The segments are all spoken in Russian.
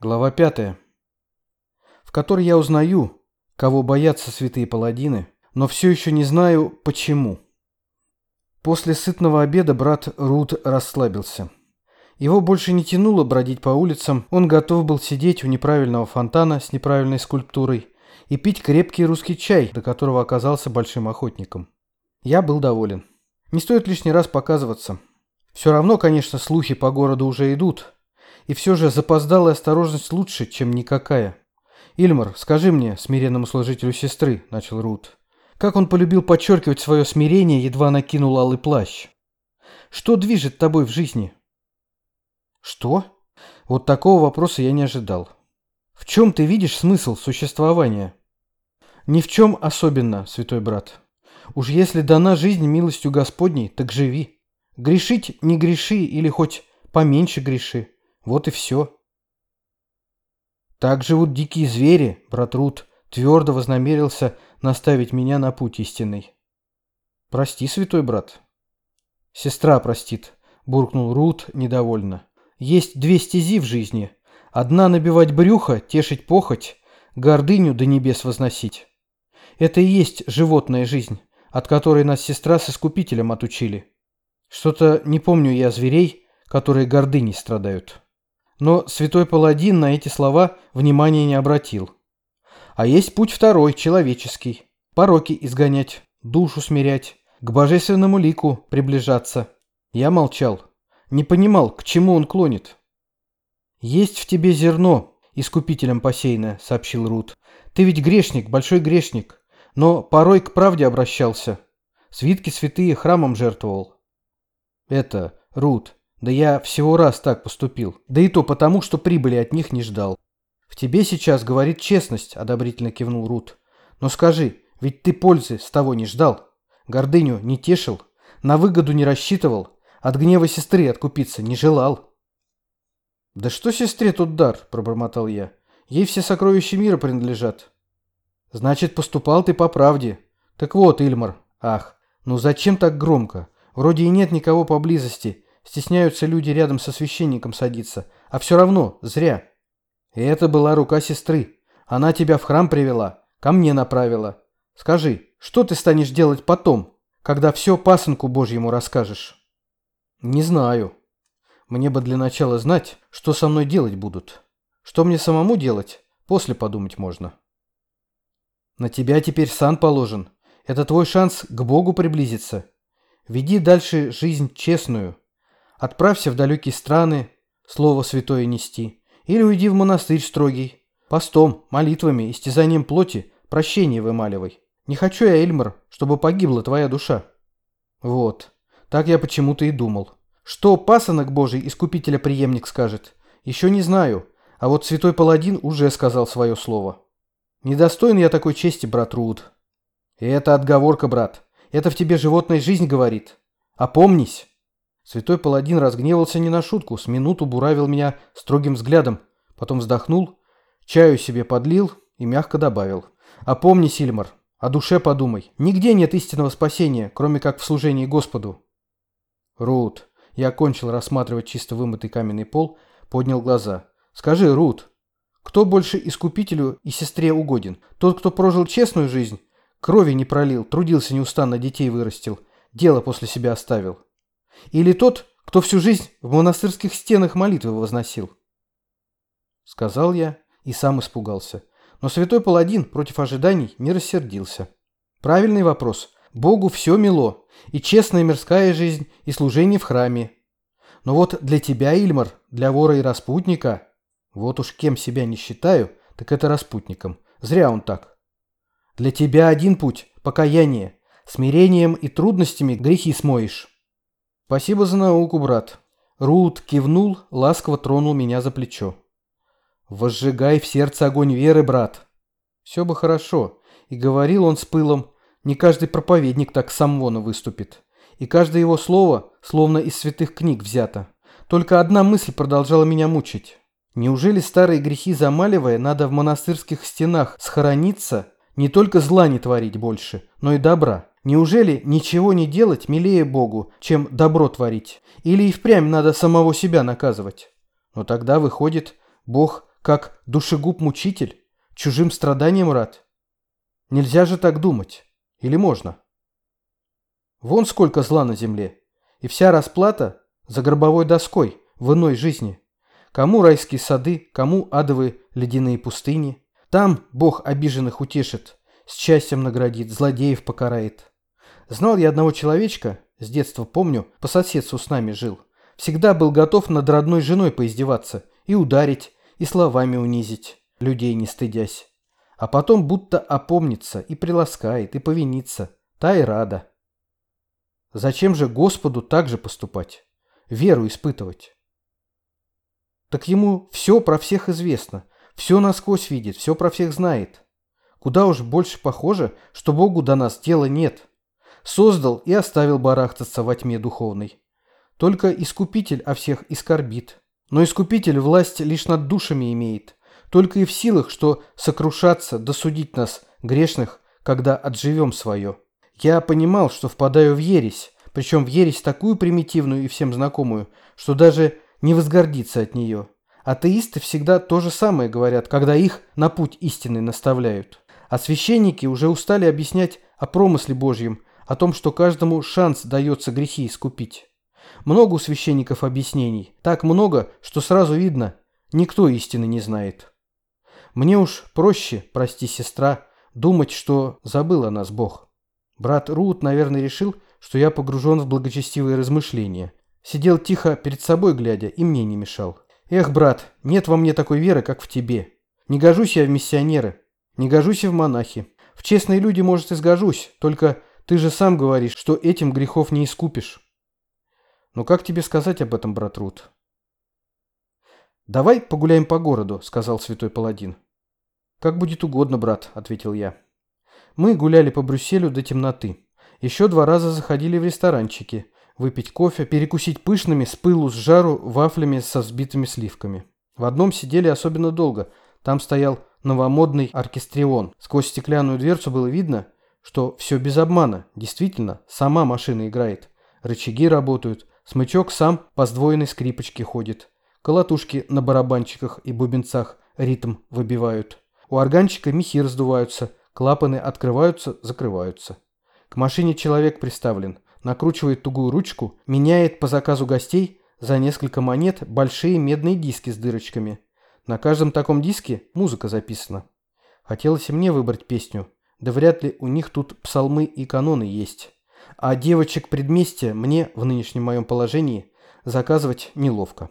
Глава 5, в которой я узнаю, кого боятся святые паладины, но все еще не знаю, почему. После сытного обеда брат Рут расслабился. Его больше не тянуло бродить по улицам, он готов был сидеть у неправильного фонтана с неправильной скульптурой и пить крепкий русский чай, до которого оказался большим охотником. Я был доволен. Не стоит лишний раз показываться. Все равно, конечно, слухи по городу уже идут. И все же запоздалая осторожность лучше, чем никакая. «Ильмар, скажи мне, смиренному служителю сестры», — начал Рут, как он полюбил подчеркивать свое смирение, едва накинул алый плащ. «Что движет тобой в жизни?» «Что?» Вот такого вопроса я не ожидал. «В чем ты видишь смысл существования?» «Ни в чем особенно, святой брат. Уж если дана жизнь милостью Господней, так живи. Грешить не греши или хоть поменьше греши. Вот и все». «Так живут дикие звери», — брат Рут твердо вознамерился наставить меня на путь истинный. «Прости, святой брат». «Сестра простит», — буркнул Рут недовольно. «Есть две стези в жизни. Одна — набивать брюхо, тешить похоть, гордыню до небес возносить. Это и есть животная жизнь, от которой нас сестра с Искупителем отучили. Что-то не помню я зверей, которые гордыней страдают». Но святой паладин на эти слова внимания не обратил. А есть путь второй, человеческий. Пороки изгонять, душу смирять, к божественному лику приближаться. Я молчал, не понимал, к чему он клонит. «Есть в тебе зерно, искупителем посеянное», — сообщил Рут. «Ты ведь грешник, большой грешник, но порой к правде обращался. Свитки святые храмом жертвовал». «Это, Рут, да я всего раз так поступил, да и то потому, что прибыли от них не ждал». «В тебе сейчас говорит честность», — одобрительно кивнул Рут. «Но скажи, ведь ты пользы с того не ждал, гордыню не тешил, на выгоду не рассчитывал, от гнева сестры откупиться не желал». «Да что сестре тут дар?» — пробормотал я. «Ей все сокровища мира принадлежат». «Значит, поступал ты по правде. Так вот, Ильмар, ах, ну зачем так громко? Вроде и нет никого поблизости. Стесняются люди рядом со священником садиться, а все равно зря. И это была рука сестры. Она тебя в храм привела, ко мне направила. Скажи, что ты станешь делать потом, когда все пасынку Божьему расскажешь?» «Не знаю. Мне бы для начала знать, что со мной делать будут. Что мне самому делать, после подумать можно». «На тебя теперь сан положен. Это твой шанс к Богу приблизиться. Веди дальше жизнь честную. Отправься в далекие страны, слово святое нести, или уйди в монастырь строгий. Постом, молитвами, истязанием плоти прощение вымаливай. Не хочу я, Эльмар, чтобы погибла твоя душа». Вот, так я почему-то и думал. Что пасынок Божий, искупителя преемник, скажет? Еще не знаю, а вот святой паладин уже сказал свое слово. Недостоин я такой чести, брат Рут. И это отговорка, брат. Это в тебе животная жизнь говорит. Опомнись. Святой паладин разгневался не на шутку, с минуту буравил меня строгим взглядом, потом вздохнул, чаю себе подлил и мягко добавил. «Опомнись, Ильмар, о душе подумай. Нигде нет истинного спасения, кроме как в служении Господу». «Рут», я окончил рассматривать чисто вымытый каменный пол, поднял глаза. «Скажи, Рут, кто больше искупителю и сестре угоден? Тот, кто прожил честную жизнь, крови не пролил, трудился неустанно, детей вырастил, дело после себя оставил? Или тот, кто всю жизнь в монастырских стенах молитвы возносил?» Сказал я и сам испугался. Но святой паладин против ожиданий не рассердился. Правильный вопрос. Богу все мило. И честная мирская жизнь, и служение в храме. Но вот для тебя, Ильмар, для вора и распутника, вот уж кем себя не считаю, так это распутником. Зря он так. Для тебя один путь – покаяние. Смирением и трудностями грехи смоешь. «Спасибо за науку, брат». Рут кивнул, ласково тронул меня за плечо. «Возжигай в сердце огонь веры, брат». Все бы хорошо. И говорил он с пылом. Не каждый проповедник так с самвона выступит. И каждое его слово словно из святых книг взято. Только одна мысль продолжала меня мучить. Неужели старые грехи замаливая, надо в монастырских стенах схорониться, не только зла не творить больше, но и добра? Неужели ничего не делать милее Богу, чем добро творить? Или и впрямь надо самого себя наказывать? Но тогда, выходит, Бог как душегуб-мучитель, чужим страданиям рад? Нельзя же так думать. Или можно? Вон сколько зла на земле. И вся расплата за гробовой доской в иной жизни. Кому райские сады, кому адовые ледяные пустыни. Там Бог обиженных утешит, с счастьем наградит, злодеев покарает. Знал я одного человечка, с детства помню, по соседству с нами жил. Всегда был готов над родной женой поиздеваться, и ударить, и словами унизить, людей не стыдясь. А потом будто опомнится, и приласкает, и повинится, та и рада. Зачем же Господу так же поступать? Веру испытывать? Так ему все про всех известно, все насквозь видит, все про всех знает. Куда уж больше похоже, что Богу до нас дела нет. Создал и оставил барахтаться во тьме духовной. Только Искупитель о всех и скорбит. Но Искупитель власть лишь над душами имеет. Только и в силах, что сокрушаться, досудить нас, грешных, когда отживем свое. Я понимал, что впадаю в ересь, причем в ересь такую примитивную и всем знакомую, что даже не возгордиться от нее. Атеисты всегда то же самое говорят, когда их на путь истины наставляют. А священники уже устали объяснять о промысле Божьем, о том, что каждому шанс дается грехи искупить. Много у священников объяснений, так много, что сразу видно, никто истины не знает. Мне уж проще, прости, сестра, думать, что забыл о нас Бог. Брат Рут, наверное, решил, что я погружен в благочестивые размышления. Сидел тихо перед собой глядя и мне не мешал. Эх, брат, нет во мне такой веры, как в тебе. Не гожусь я в миссионеры, не гожусь и в монахи. В честные люди, может, и сгожусь, только ты же сам говоришь, что этим грехов не искупишь. Но как тебе сказать об этом, брат Рут? «Давай погуляем по городу», — сказал святой паладин. «Как будет угодно, брат», — ответил я. Мы гуляли по Брюсселю до темноты. Еще 2 раза заходили в ресторанчики. Выпить кофе, перекусить пышными с пылу с жару вафлями со взбитыми сливками. В одном сидели особенно долго. Там стоял новомодный оркестрион. Сквозь стеклянную дверцу было видно, что все без обмана. Действительно, сама машина играет. Рычаги работают. Смычок сам по сдвоенной скрипочке ходит. Колотушки на барабанчиках и бубенцах ритм выбивают. У органчика мехи раздуваются. Клапаны открываются, закрываются. К машине человек приставлен. Накручивает тугую ручку, меняет по заказу гостей за несколько монет большие медные диски с дырочками. На каждом таком диске музыка записана. Хотелось и мне выбрать песню, да вряд ли у них тут псалмы и каноны есть. А девочек предместья мне в нынешнем моем положении заказывать неловко.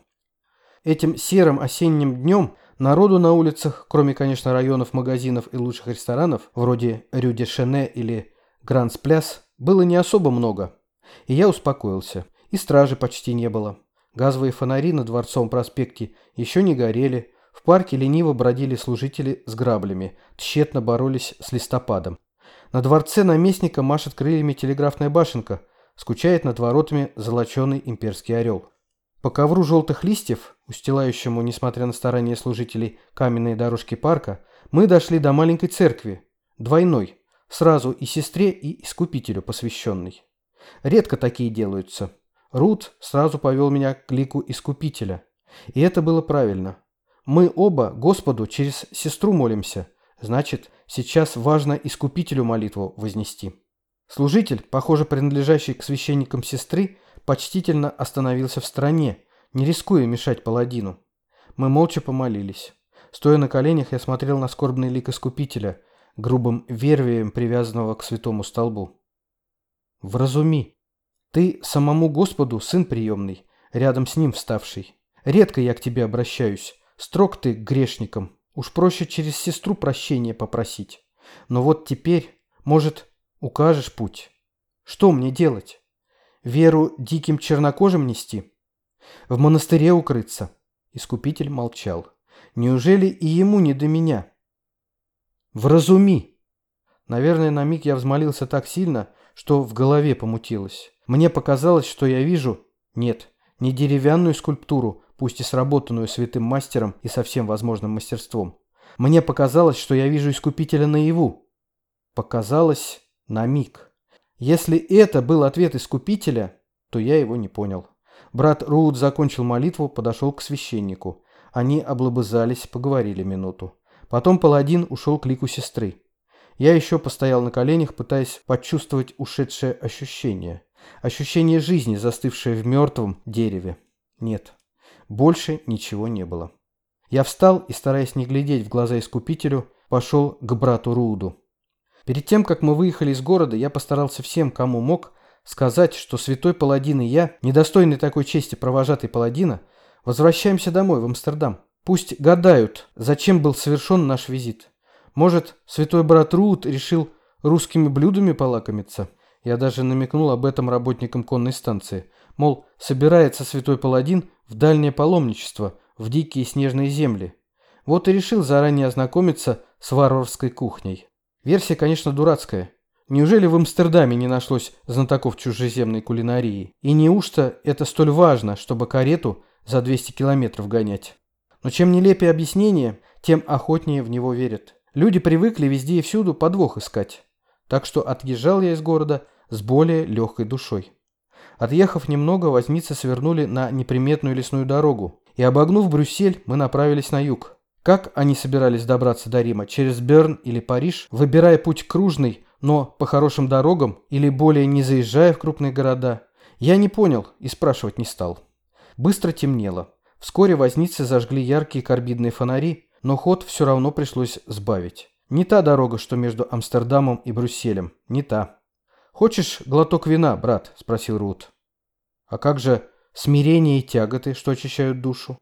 Этим серым осенним днем народу на улицах, кроме, конечно, районов магазинов и лучших ресторанов, вроде Рю де Шене или Гранс Пляс, было не особо много. И я успокоился. И стражи почти не было. Газовые фонари на Дворцовом проспекте еще не горели. В парке лениво бродили служители с граблями, тщетно боролись с листопадом. На дворце наместника машет крыльями телеграфная башенка, скучает над воротами золоченый имперский орел. По ковру желтых листьев, устилающему, несмотря на старания служителей, каменные дорожки парка, мы дошли до маленькой церкви, двойной, сразу и сестре, и искупителю посвященной. Редко такие делаются. Рут сразу повел меня к лику Искупителя. И это было правильно. Мы оба Господу через сестру молимся. Значит, сейчас важно Искупителю молитву вознести. Служитель, похоже, принадлежащий к священникам сестры, почтительно остановился в стороне, не рискуя мешать паладину. Мы молча помолились. Стоя на коленях, я смотрел на скорбный лик Искупителя, грубым вервием привязанного к святому столбу. «Вразуми! Ты самому Господу сын приемный, рядом с ним вставший. Редко я к тебе обращаюсь, строг ты к грешникам, уж проще через сестру прощения попросить. Но вот теперь, может, укажешь путь? Что мне делать? Веру диким чернокожим нести? В монастыре укрыться?» Искупитель молчал. «Неужели и ему не до меня?» «Вразуми!» Наверное, на миг я взмолился так сильно, что в голове помутилось. Мне показалось, что я вижу... Нет, не деревянную скульптуру, пусть и сработанную святым мастером и со всем возможным мастерством. Мне показалось, что я вижу Искупителя наяву. Показалось на миг. Если это был ответ Искупителя, то я его не понял. Брат Рут закончил молитву, подошел к священнику. Они облобызались, поговорили минуту. Потом паладин ушел к лику сестры. Я еще постоял на коленях, пытаясь почувствовать ушедшее ощущение. Ощущение жизни, застывшее в мертвом дереве. Нет, больше ничего не было. Я встал и, стараясь не глядеть в глаза Искупителю, пошел к брату Рууду. Перед тем, как мы выехали из города, я постарался всем, кому мог, сказать, что святой паладин и я, недостойный такой чести провожатый паладина, возвращаемся домой, в Амстердам. Пусть гадают, зачем был совершен наш визит. Может, святой брат Рууд решил русскими блюдами полакомиться? Я даже намекнул об этом работникам конной станции. Мол, собирается святой паладин в дальнее паломничество, в дикие снежные земли. Вот и решил заранее ознакомиться с варварской кухней. Версия, конечно, дурацкая. Неужели в Амстердаме не нашлось знатоков чужеземной кулинарии? И неужто это столь важно, чтобы карету за 200 километров гонять? Но чем нелепее объяснение, тем охотнее в него верят. Люди привыкли везде и всюду подвох искать. Так что отъезжал я из города с более легкой душой. Отъехав немного, возницы свернули на неприметную лесную дорогу, и, обогнув Брюссель, мы направились на юг. Как они собирались добраться до Рима? Через Берн или Париж, выбирая путь кружный, но по хорошим дорогам, или более не заезжая в крупные города? Я не понял и спрашивать не стал. Быстро темнело. Вскоре возницы зажгли яркие карбидные фонари, но ход все равно пришлось сбавить. Не та дорога, что между Амстердамом и Брюсселем. Не та. «Хочешь глоток вина, брат?» – спросил Рууд. «А как же смирение и тяготы, что очищают душу?»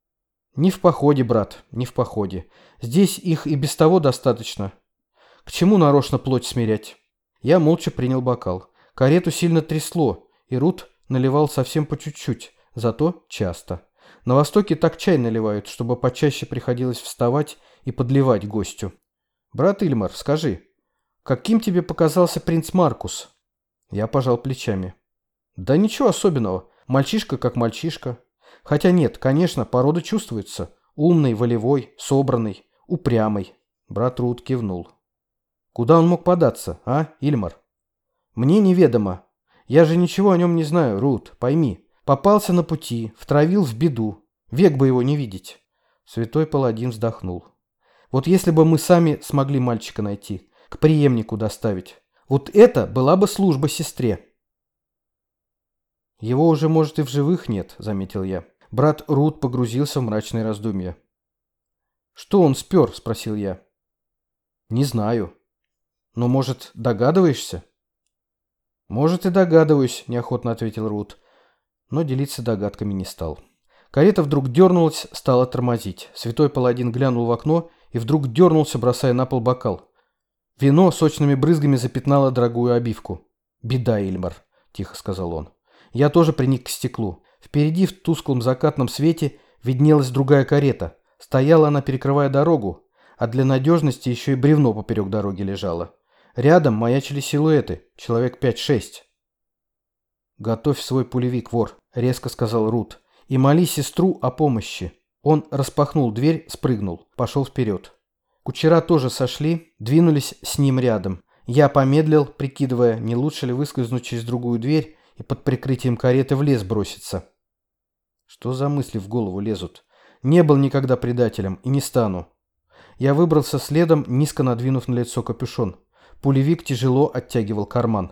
«Не в походе, брат, не в походе. Здесь их и без того достаточно. К чему нарочно плоть смирять?» Я молча принял бокал. Карету сильно трясло, и Рууд наливал совсем по чуть-чуть, зато часто. На Востоке так чай наливают, чтобы почаще приходилось вставать и подливать гостю. «Брат Ильмар, скажи, каким тебе показался принц Маркус?» Я пожал плечами. «Да ничего особенного. Мальчишка как мальчишка. Хотя нет, конечно, порода чувствуется. Умный, волевой, собранный, упрямый». Брат Рууд кивнул. «Куда он мог податься, а, Ильмар?» «Мне неведомо. Я же ничего о нем не знаю, Рууд, пойми. Попался на пути, втравил в беду. Век бы его не видеть». Святой паладин вздохнул. «Вот если бы мы сами смогли мальчика найти, к преемнику доставить, вот это была бы служба сестре». «Его уже, может, и в живых нет», — заметил я. Брат Рууд погрузился в мрачные раздумья. «Что он спер?» — спросил я. «Не знаю. Но, может, догадываешься?» «Может, и догадываюсь», — неохотно ответил Рууд, но делиться догадками не стал. Карета вдруг дернулась, стала тормозить. Святой паладин глянул в окно и вдруг дернулся, бросая на пол бокал. Вино сочными брызгами запятнало дорогую обивку. «Беда, Ильмар», — тихо сказал он. Я тоже приник к стеклу. Впереди в тусклом закатном свете виднелась другая карета. Стояла она, перекрывая дорогу, а для надежности еще и бревно поперек дороги лежало. Рядом маячили силуэты, человек 5-6. «Готовь свой пулевик, вор», — резко сказал Рууд, — «и моли сестру о помощи». Он распахнул дверь, спрыгнул, пошел вперед. Кучера тоже сошли, двинулись с ним рядом. Я помедлил, прикидывая, не лучше ли выскользнуть через другую дверь и под прикрытием кареты в лес броситься. Что за мысли в голову лезут? Не был никогда предателем и не стану. Я выбрался следом, низко надвинув на лицо капюшон. Пулевик тяжело оттягивал карман.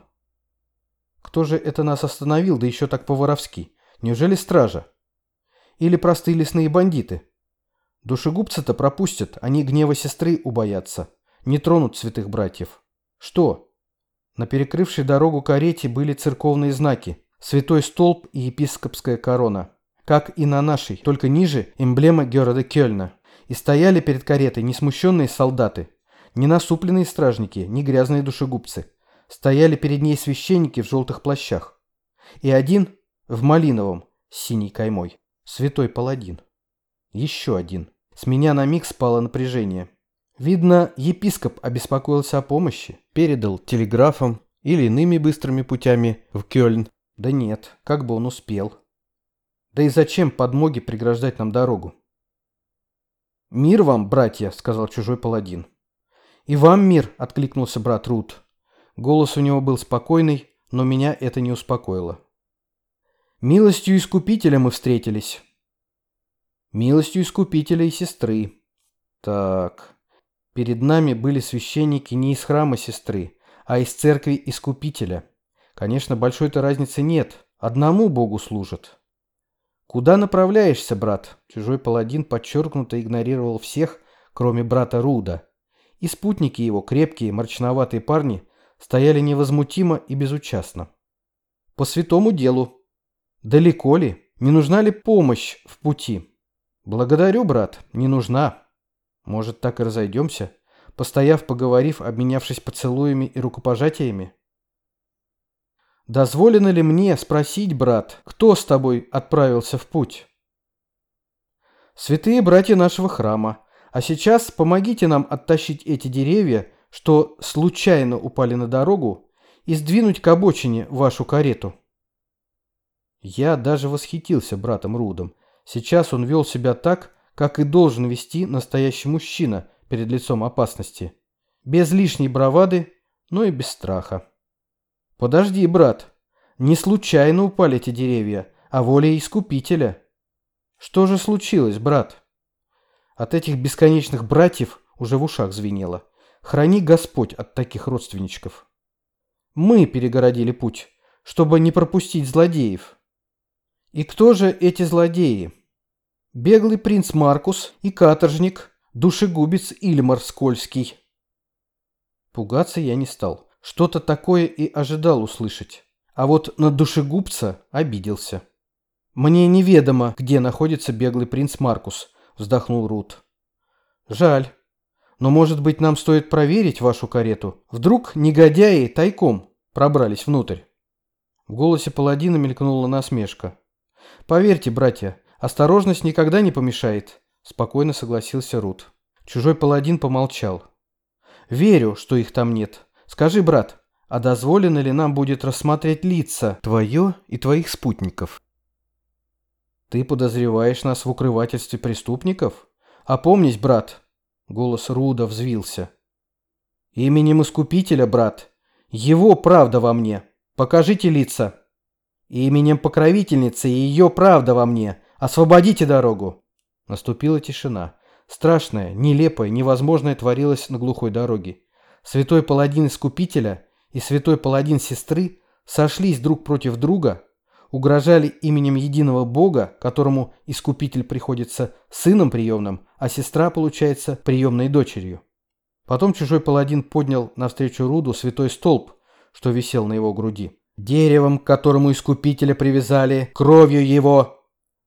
Кто же это нас остановил, да еще так по-воровски? Неужели стража? Или простые лесные бандиты? Душегубцы-то пропустят, они гнева сестры убоятся. Не тронут святых братьев. Что? На перекрывшей дорогу карете были церковные знаки, святой столб и епископская корона. Как и на нашей, только ниже эмблема города Кёльна. И стояли перед каретой не смущенные солдаты, не насупленные стражники, не грязные душегубцы. Стояли перед ней священники в желтых плащах. И один в малиновом с синей каймой. Святой паладин. Еще один. С меня на миг спало напряжение. Видно, епископ обеспокоился о помощи, передал телеграфом или иными быстрыми путями в Кёльн. Да нет, как бы он успел. Да и зачем подмоги преграждать нам дорогу? «Мир вам, братья», — сказал чужой паладин. «И вам мир», — откликнулся брат Рууд. Голос у него был спокойный, но меня это не успокоило. «Милостью Искупителя мы встретились». Милостью Искупителя и сестры. Так. Перед нами были священники не из храма сестры, а из церкви Искупителя. Конечно, большой-то разницы нет. Одному Богу служат. «Куда направляешься, брат?» Чужой паладин подчеркнуто игнорировал всех, кроме брата Руда. И спутники его, крепкие, мрачноватые парни, стояли невозмутимо и безучастно. «По святому делу. Далеко ли? Не нужна ли помощь в пути?» «Благодарю, брат, не нужна. Может, так и разойдемся, постояв, поговорив, обменявшись поцелуями и рукопожатиями?» «Дозволено ли мне спросить, брат, кто с тобой отправился в путь?» «Святые братья нашего храма. А сейчас помогите нам оттащить эти деревья, что случайно упали на дорогу, и сдвинуть к обочине вашу карету». Я даже восхитился братом Рудом. Сейчас он вел себя так, как и должен вести настоящий мужчина перед лицом опасности. Без лишней бравады, но и без страха. «Подожди, брат, не случайно упали эти деревья, а волей Искупителя. Что же случилось, брат?» От этих бесконечных братьев уже в ушах звенело. Храни Господь от таких родственничков. Мы перегородили путь, чтобы не пропустить злодеев. И кто же эти злодеи? Беглый принц Маркус и каторжник, душегубец Ильмар Скользкий. Пугаться я не стал. Что-то такое и ожидал услышать. А вот на душегубца обиделся. «Мне неведомо, где находится беглый принц Маркус», — вздохнул Рут. «Жаль. Но, может быть, нам стоит проверить вашу карету? Вдруг негодяи тайком пробрались внутрь?» В голосе паладина мелькнула насмешка. «Поверьте, братья, осторожность никогда не помешает», — спокойно согласился Рут. Чужой паладин помолчал. «Верю, что их там нет. Скажи, брат, а дозволено ли нам будет рассмотреть лица твое и твоих спутников?» «Ты подозреваешь нас в укрывательстве преступников? Опомнись, брат!» Голос Руда взвился. «Именем Искупителя, брат! Его правда во мне! Покажите лица! Именем Покровительницы ее правда во мне! Освободите дорогу!» Наступила тишина. Страшная, нелепая, невозможная творилась на глухой дороге. Святой паладин Искупителя и святой паладин Сестры сошлись друг против друга, угрожали именем единого Бога, которому Искупитель приходится сыном приемным, а Сестра, получается, приемной дочерью. Потом чужой паладин поднял навстречу Руду святой столб, что висел на его груди. «Деревом, к которому Искупителя привязали, кровью его,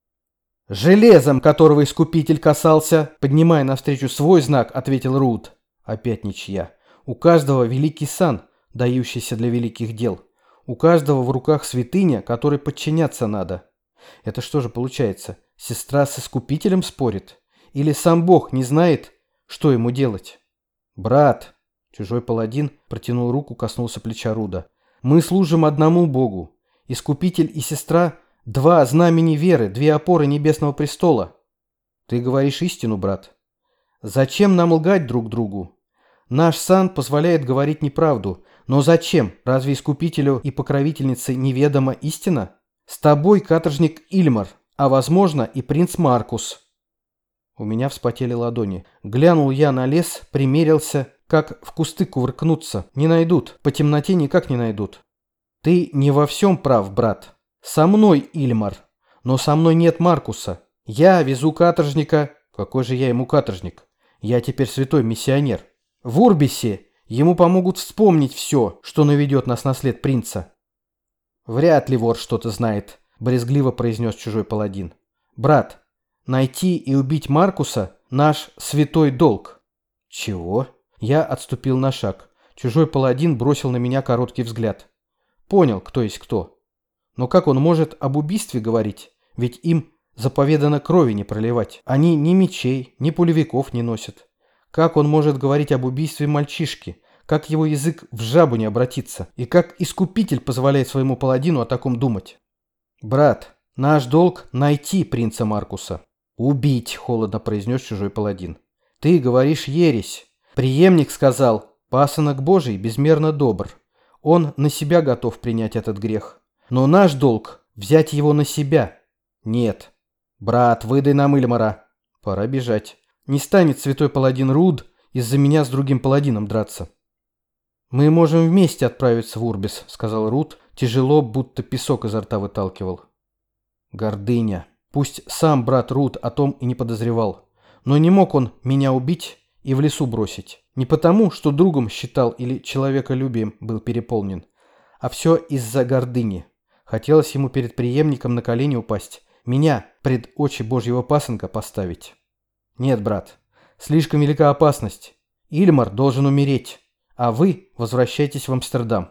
железом, которого Искупитель касался», поднимая навстречу свой знак, ответил Руд. Опять ничья. У каждого великий сан, дающийся для великих дел. У каждого в руках святыня, которой подчиняться надо. Это что же получается? Сестра с Искупителем спорит? Или сам Бог не знает, что ему делать? «Брат!» — чужой паладин протянул руку, коснулся плеча Руда. «Мы служим одному Богу. Искупитель и сестра — два знамени веры, две опоры небесного престола. Ты говоришь истину, брат. Зачем нам лгать друг другу? Наш сан позволяет говорить неправду. Но зачем? Разве Искупителю и Покровительнице неведома истина? С тобой каторжник Ильмар, а, возможно, и принц Маркус». У меня вспотели ладони. Глянул я на лес, примерился, как в кусты кувыркнуться. Не найдут, по темноте никак не найдут. «Ты не во всем прав, брат. Со мной Ильмар, но со мной нет Маркуса. Я везу каторжника». «Какой же я ему каторжник? Я теперь святой миссионер. В Урбисе ему помогут вспомнить все, что наведет нас на след принца». «Вряд ли вор что-то знает», — брезгливо произнес чужой паладин. «Брат, найти и убить Маркуса — наш святой долг». «Чего?» Я отступил на шаг. Чужой паладин бросил на меня короткий взгляд. Понял, кто есть кто. Но как он может об убийстве говорить? Ведь им заповедано крови не проливать. Они ни мечей, ни пулевиков не носят. Как он может говорить об убийстве мальчишки? Как его язык в жабу не обратится? И как Искупитель позволяет своему паладину о таком думать? «Брат, наш долг — найти принца Маркуса». «Убить», — холодно произнес чужой паладин. «Ты говоришь ересь. Преемник сказал, пасынок Божий безмерно добр. Он на себя готов принять этот грех. Но наш долг — взять его на себя. Нет, «Брат, выдай нам Ильмара. Пора бежать. Не станет святой паладин Руд из-за меня с другим паладином драться». «Мы можем вместе отправиться в Урбис», — сказал Руд, тяжело, будто песок изо рта выталкивал. Гордыня. Пусть сам брат Руд о том и не подозревал. Но не мог он меня убить и в лесу бросить. Не потому, что другом считал или человеколюбием был переполнен, а все из-за гордыни. Хотелось ему перед преемником на колени упасть, меня пред очи Божьего пасынка поставить. Нет, брат, слишком велика опасность. Ильмар должен умереть, а вы возвращайтесь в Амстердам.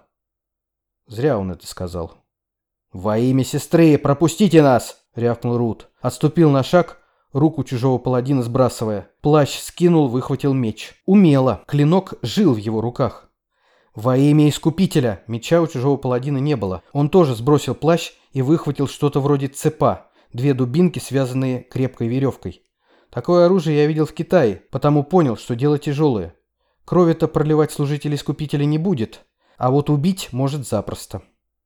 Зря он это сказал. «Во имя сестры, пропустите нас!» — рявкнул Руд. Отступил на шаг, руку чужого паладина сбрасывая. Плащ скинул, выхватил меч. Умело, клинок жил в его руках. «Во имя Искупителя!» Меча у чужого паладина не было. Он тоже сбросил плащ и выхватил что-то вроде цепа. 2 дубинки, связанные крепкой веревкой. Такое оружие я видел в Китае, потому понял, что дело тяжелое. Крови-то проливать служитель Искупителя не будет, а вот убить может запросто.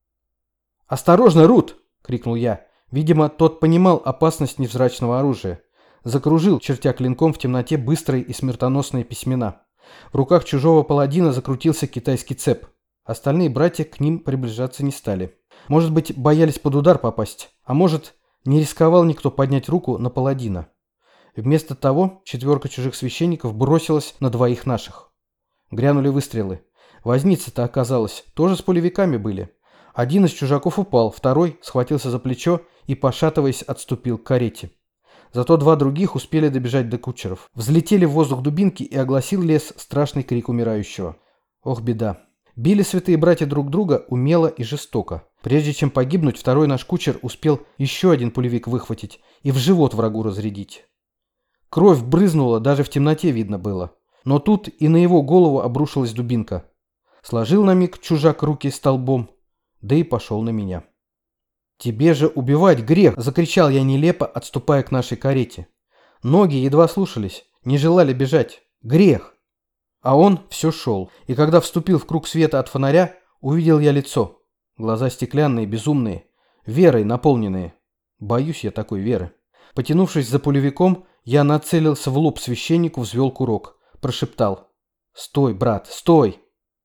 «Осторожно, Руд!» — крикнул я. Видимо, тот понимал опасность невзрачного оружия. Закружил, чертя клинком в темноте, быстрые и смертоносные письмена. В руках чужого паладина закрутился китайский цеп. Остальные братья к ним приближаться не стали. Может быть, боялись под удар попасть, а может, не рисковал никто поднять руку на паладина. Вместо того 4 чужих священников бросилась на 2 наших. Грянули выстрелы. Возницы-то, оказалось, тоже с пулевиками были. Один из чужаков упал, второй схватился за плечо и, пошатываясь, отступил к карете. Зато 2 других успели добежать до кучеров. Взлетели в воздух дубинки, и огласил лес страшный крик умирающего. Ох, беда. Били святые братья друг друга умело и жестоко. Прежде чем погибнуть, второй наш кучер успел еще 1 пулевик выхватить и в живот врагу разрядить. Кровь брызнула, даже в темноте видно было. Но тут и на его голову обрушилась дубинка. Сложил на миг чужак руки столбом, да и пошел на меня. «Тебе же убивать грех!» – закричал я нелепо, отступая к нашей карете. Ноги едва слушались, не желали бежать. Грех! А он все шел, и когда вступил в круг света от фонаря, увидел я лицо. Глаза стеклянные, безумные, верой наполненные. Боюсь я такой веры. Потянувшись за пулевиком, я нацелился в лоб священнику, взвел курок. Прошептал: «Стой, брат, стой!»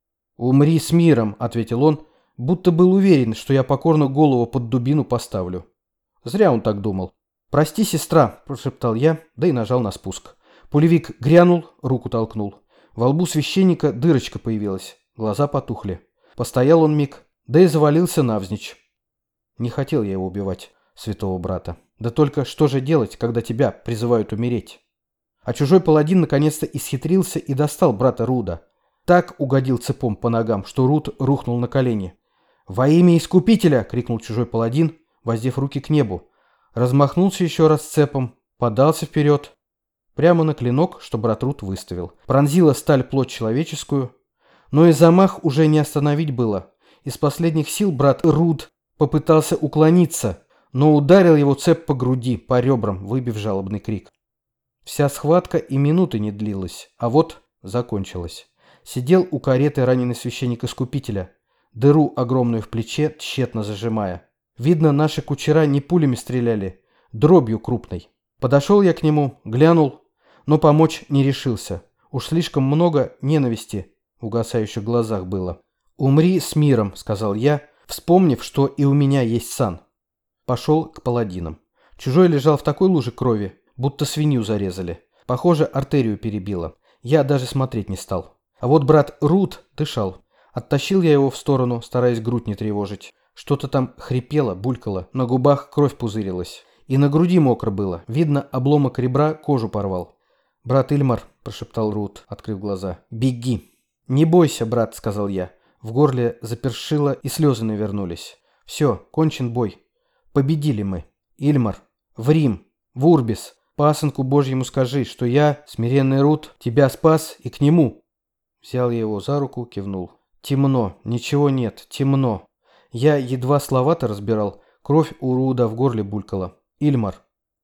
«Умри с миром», — ответил он, будто был уверен, что я покорно голову под дубину поставлю. Зря он так думал. «Прости, сестра», — прошептал я, да и нажал на спуск. Пулевик грянул, руку толкнул. Во лбу священника дырочка появилась, глаза потухли. Постоял он миг, да и завалился навзничь. Не хотел я его убивать, святого брата. Да только что же делать, когда тебя призывают умереть? А чужой паладин наконец-то исхитрился и достал брата Руда. Так угодил цепом по ногам, что Руд рухнул на колени. «Во имя Искупителя!» — крикнул чужой паладин, воздев руки к небу. Размахнулся еще раз цепом, подался вперед. Прямо на клинок, что брат Руд выставил. Пронзила сталь плоть человеческую. Но и замах уже не остановить было. Из последних сил брат Руд попытался уклониться, но ударил его цеп по груди, по ребрам, выбив жалобный крик. Вся схватка и минуты не длилась, а вот закончилась. Сидел у кареты раненый священник Искупителя, дыру огромную в плече тщетно зажимая. Видно, наши кучера не пулями стреляли, дробью крупной. Подошел я к нему, глянул, но помочь не решился. Уж слишком много ненависти в угасающих глазах было. «Умри с миром», — сказал я, вспомнив, что и у меня есть сан. Пошел к паладинам. Чужой лежал в такой луже крови, будто свинью зарезали. Похоже, артерию перебило. Я даже смотреть не стал. А вот брат Руд дышал. Оттащил я его в сторону, стараясь грудь не тревожить. Что-то там хрипело, булькало, на губах кровь пузырилась. И на груди мокро было. Видно, обломок ребра кожу порвал. «Брат Ильмар», – прошептал Руд, открыв глаза, – «беги». «Не бойся, брат», – сказал я. В горле запершило, и слезы навернулись. «Все, кончен бой. Победили мы. Ильмар, в Рим, в Урбис. Пасынку Божьему скажи, что я, смиренный Руд, тебя спас и к нему». Взял я его за руку, кивнул. «Темно, ничего нет, темно». Я едва слова-то разбирал, кровь у Руда в горле булькала. «Ильмар».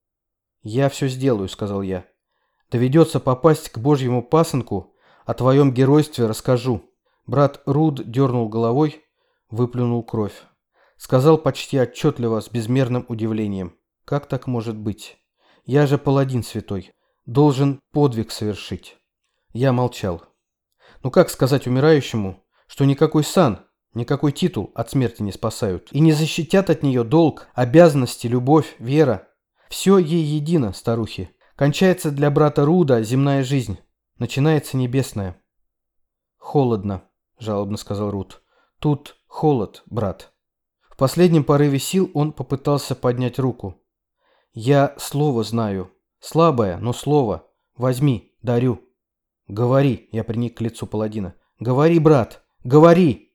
«Я все сделаю», — сказал я. «Доведется попасть к Божьему пасынку, о твоем геройстве расскажу». Брат Руд дернул головой, выплюнул кровь. Сказал почти отчетливо, с безмерным удивлением: Как так может быть? Я же паладин святой. Должен подвиг совершить. Я молчал. Ну как сказать умирающему, что никакой сан, никакой титул от смерти не спасают, и не защитят от нее долг, обязанности, любовь, вера. Все ей едино, старухи. Кончается для брата Руда земная жизнь, начинается небесная. «Холодно», — жалобно сказал Руд. «Тут холод, брат». В последнем порыве сил он попытался поднять руку. «Я слово знаю. Слабое, но слово. Возьми, дарю». «Говори», — я приник к лицу паладина. «Говори, брат, говори!»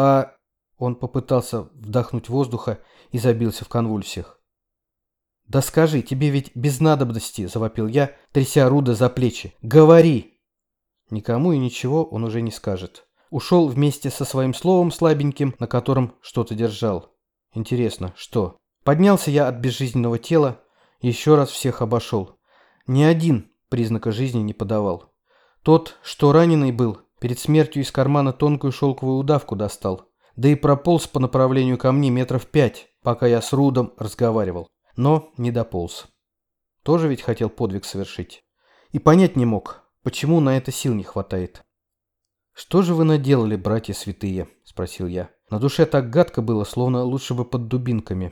Он попытался вдохнуть воздуха и забился в конвульсиях. «Да скажи, тебе ведь без надобности», — завопил я, тряся Руда за плечи. «Говори!» Никому и ничего он уже не скажет. Ушел вместе со своим словом слабеньким, на котором что-то держал. Интересно, что? Поднялся я от безжизненного тела, еще раз всех обошел. Ни один признака жизни не подавал. Тот, что раненый был, перед смертью из кармана тонкую шелковую удавку достал, да и прополз по направлению ко мне 5 метров, пока я с Рудом разговаривал. Но не дополз. Тоже ведь хотел подвиг совершить. И понять не мог, почему на это сил не хватает. «Что же вы наделали, братья святые?» – спросил я. На душе так гадко было, словно лучше бы под дубинками.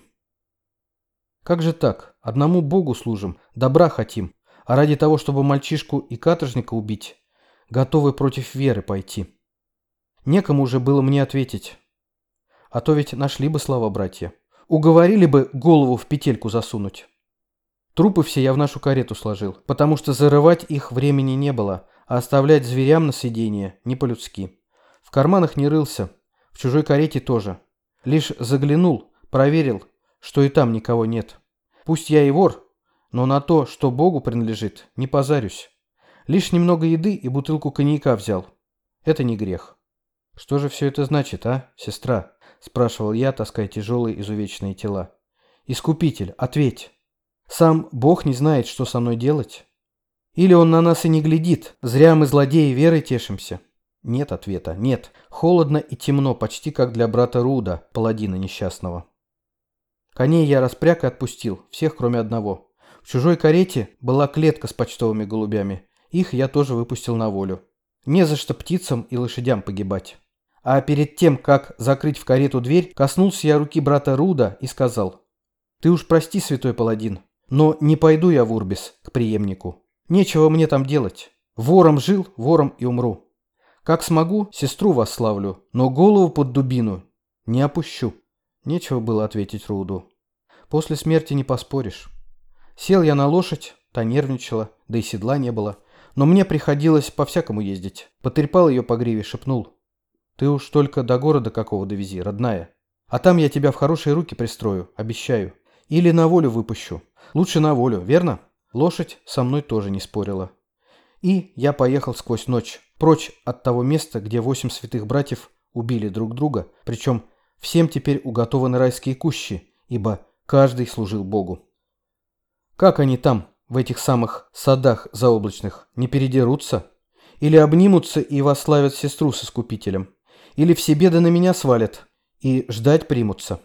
«Как же так? Одному Богу служим, добра хотим, а ради того, чтобы мальчишку и каторжника убить, готовы против веры пойти». Некому уже было мне ответить. А то ведь нашли бы слова братья. Уговорили бы голову в петельку засунуть. Трупы все я в нашу карету сложил, потому что зарывать их времени не было, а оставлять зверям на съедение не по-людски. В карманах не рылся, в чужой карете тоже. Лишь заглянул, проверил, что и там никого нет. Пусть я и вор, но на то, что Богу принадлежит, не позарюсь. Лишь немного еды и бутылку коньяка взял. Это не грех. «Что же все это значит, а, сестра?» – спрашивал я, таская тяжелые изувеченные тела. «Искупитель, ответь. Сам Бог не знает, что со мной делать? Или он на нас и не глядит, зря мы злодеи верой тешимся?» Нет ответа, нет. Холодно и темно, почти как для брата Руда, паладина несчастного. Коней я распряг и отпустил, всех кроме одного. В чужой карете была клетка с почтовыми голубями. Их я тоже выпустил на волю. Не за что птицам и лошадям погибать. А перед тем, как закрыть в карету дверь, коснулся я руки брата Руда и сказал: «Ты уж прости, святой паладин, но не пойду я в Урбис к преемнику. Нечего мне там делать. Вором жил, вором и умру. Как смогу, сестру восславлю, но голову под дубину не опущу». Нечего было ответить Руду. После смерти не поспоришь. Сел я на лошадь, та нервничала, да и седла не было. Но мне приходилось по-всякому ездить. Потрепал ее по гриве, шепнул: «Ты уж только до города какого довези, родная. А там я тебя в хорошие руки пристрою, обещаю. Или на волю выпущу. Лучше на волю, верно?» Лошадь со мной тоже не спорила. И я поехал сквозь ночь, прочь от того места, где 8 святых братьев убили друг друга, причем всем теперь уготованы райские кущи, ибо каждый служил Богу. Как они там, в этих самых садах заоблачных, не передерутся? Или обнимутся и восславят сестру с искупителем? Или все беды на меня свалят и ждать примутся?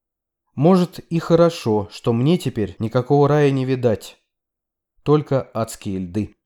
Может, и хорошо, что мне теперь никакого рая не видать, только адские льды.